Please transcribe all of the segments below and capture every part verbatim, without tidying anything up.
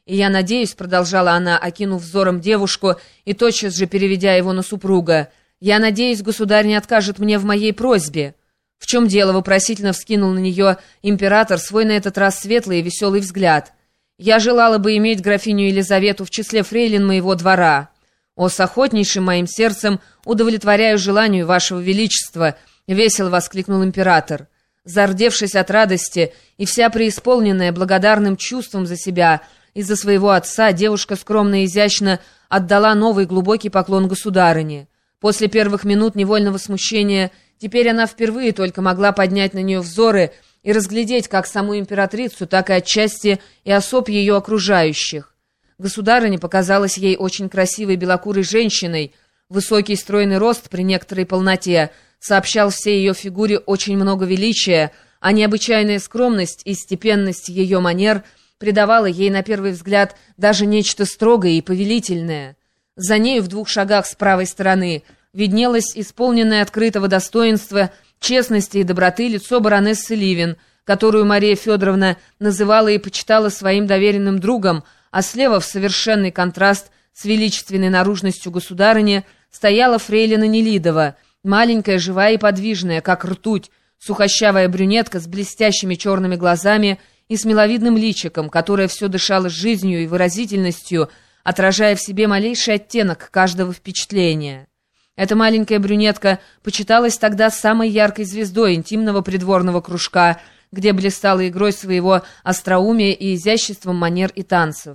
И я надеюсь, — продолжала она, окинув взором девушку и тотчас же переведя его на супруга, — я надеюсь, государь не откажет мне в моей просьбе. В чем дело? — вопросительно вскинул на нее император свой на этот раз светлый и веселый взгляд. Я желала бы иметь графиню Елизавету в числе фрейлин моего двора. О, с охотнейшим моим сердцем удовлетворяю желанию вашего величества, — весело воскликнул император. Зардевшись от радости и вся преисполненная благодарным чувством за себя и за своего отца, девушка скромно и изящно отдала новый глубокий поклон государыне. После первых минут невольного смущения теперь она впервые только могла поднять на нее взоры и разглядеть как саму императрицу, так и отчасти и особ ее окружающих. Государыня показалась ей очень красивой белокурой женщиной. Высокий стройный рост при некоторой полноте сообщал всей ее фигуре очень много величия, а необычайная скромность и степенность ее манер придавала ей на первый взгляд даже нечто строгое и повелительное. За нею в двух шагах с правой стороны виднелось исполненное открытого достоинства, честности и доброты лицо баронессы Ливен, которую Мария Федоровна называла и почитала своим доверенным другом, а слева, в совершенный контраст с величественной наружностью государыни, стояла фрейлина Нелидова, маленькая, живая и подвижная, как ртуть, сухощавая брюнетка с блестящими черными глазами и с миловидным личиком, которое все дышало жизнью и выразительностью, отражая в себе малейший оттенок каждого впечатления. Эта маленькая брюнетка почиталась тогда самой яркой звездой интимного придворного кружка, где блистала игрой своего остроумия и изяществом манер и танцев.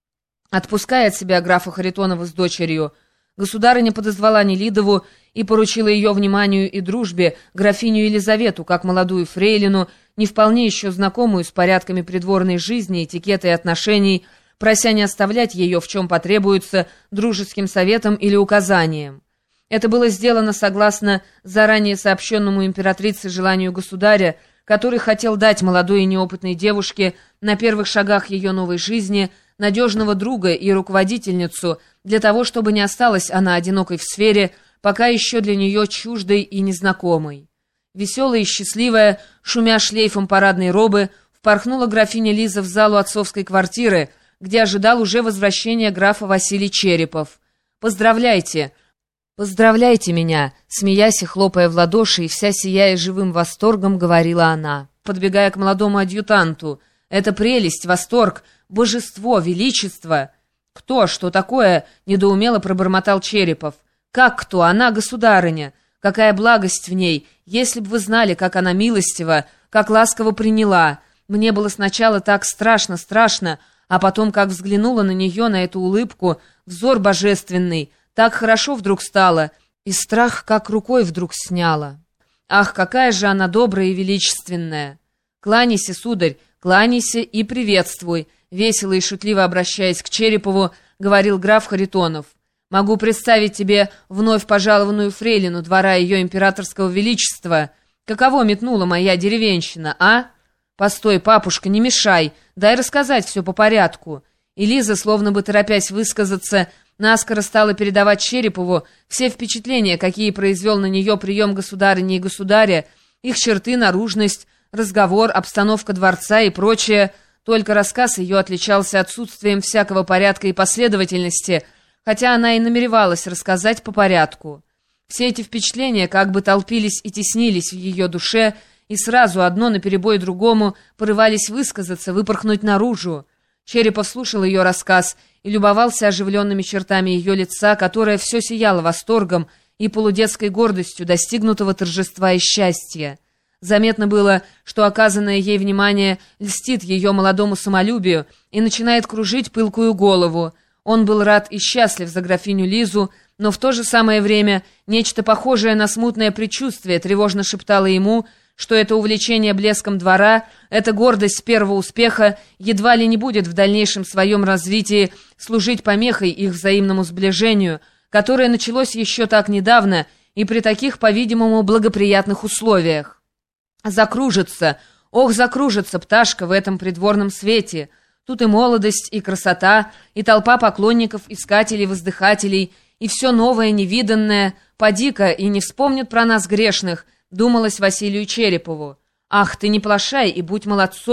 Отпуская от себя графа Харитонова с дочерью, государыня подозвала Нелидову и поручила ее вниманию и дружбе графиню Елизавету, как молодую фрейлину, не вполне еще знакомую с порядками придворной жизни, этикета и отношений, прося не оставлять ее, в чем потребуется, дружеским советом или указанием. Это было сделано согласно заранее сообщенному императрице желанию государя, который хотел дать молодой и неопытной девушке на первых шагах ее новой жизни надежного друга и руководительницу, для того, чтобы не осталась она одинокой в сфере, пока еще для нее чуждой и незнакомой. Веселая и счастливая, шумя шлейфом парадной робы, впорхнула графиня Лиза в залу отцовской квартиры, где ожидал уже возвращения графа Василий Черепов. «Поздравляйте! Поздравляйте меня!» Смеясь и хлопая в ладоши и вся сияя живым восторгом, говорила она, подбегая к молодому адъютанту. «Это прелесть, восторг, божество, величество!» «Кто? Что такое?» — недоумело пробормотал Черепов. «Как кто? Она государыня. Какая благость в ней! Если бы вы знали, как она милостива, как ласково приняла. Мне было сначала так страшно, страшно, а потом, как взглянула на нее, на эту улыбку, взор божественный, так хорошо вдруг стало, и страх как рукой вдруг сняла. Ах, какая же она добрая и величественная! Кланяйся, сударь, кланяйся и приветствуй!» Весело и шутливо обращаясь к Черепову, говорил граф Харитонов. «Могу представить тебе вновь пожалованную фрейлину двора ее императорского величества. Каково метнула моя деревенщина, а? Постой, папушка, не мешай, дай рассказать все по порядку». И Лиза, словно бы торопясь высказаться, наскоро стала передавать Черепову все впечатления, какие произвел на нее прием государыни и государя, их черты, наружность, разговор, обстановка дворца и прочее. Только рассказ ее отличался отсутствием всякого порядка и последовательности, хотя она и намеревалась рассказать по порядку. Все эти впечатления как бы толпились и теснились в ее душе, и сразу одно наперебой другому порывались высказаться, выпорхнуть наружу. Черепов слушал ее рассказ и любовался оживленными чертами ее лица, которое все сияло восторгом и полудетской гордостью достигнутого торжества и счастья. Заметно было, что оказанное ей внимание льстит ее молодому самолюбию и начинает кружить пылкую голову. Он был рад и счастлив за графиню Лизу, но в то же самое время нечто похожее на смутное предчувствие тревожно шептало ему, что это увлечение блеском двора, эта гордость первого успеха едва ли не будет в дальнейшем своем развитии служить помехой их взаимному сближению, которое началось еще так недавно и при таких, по-видимому, благоприятных условиях. Закружится, ох, закружится пташка в этом придворном свете. Тут и молодость, и красота, и толпа поклонников, искателей, воздыхателей, и все новое, невиданное. Поди-ка, и не вспомнят про нас грешных, думалось Василию Черепову. Ах, ты не плашай и будь молодцом,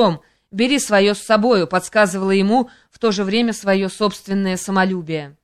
«Бери свое с собою», — подсказывало ему в то же время свое собственное самолюбие.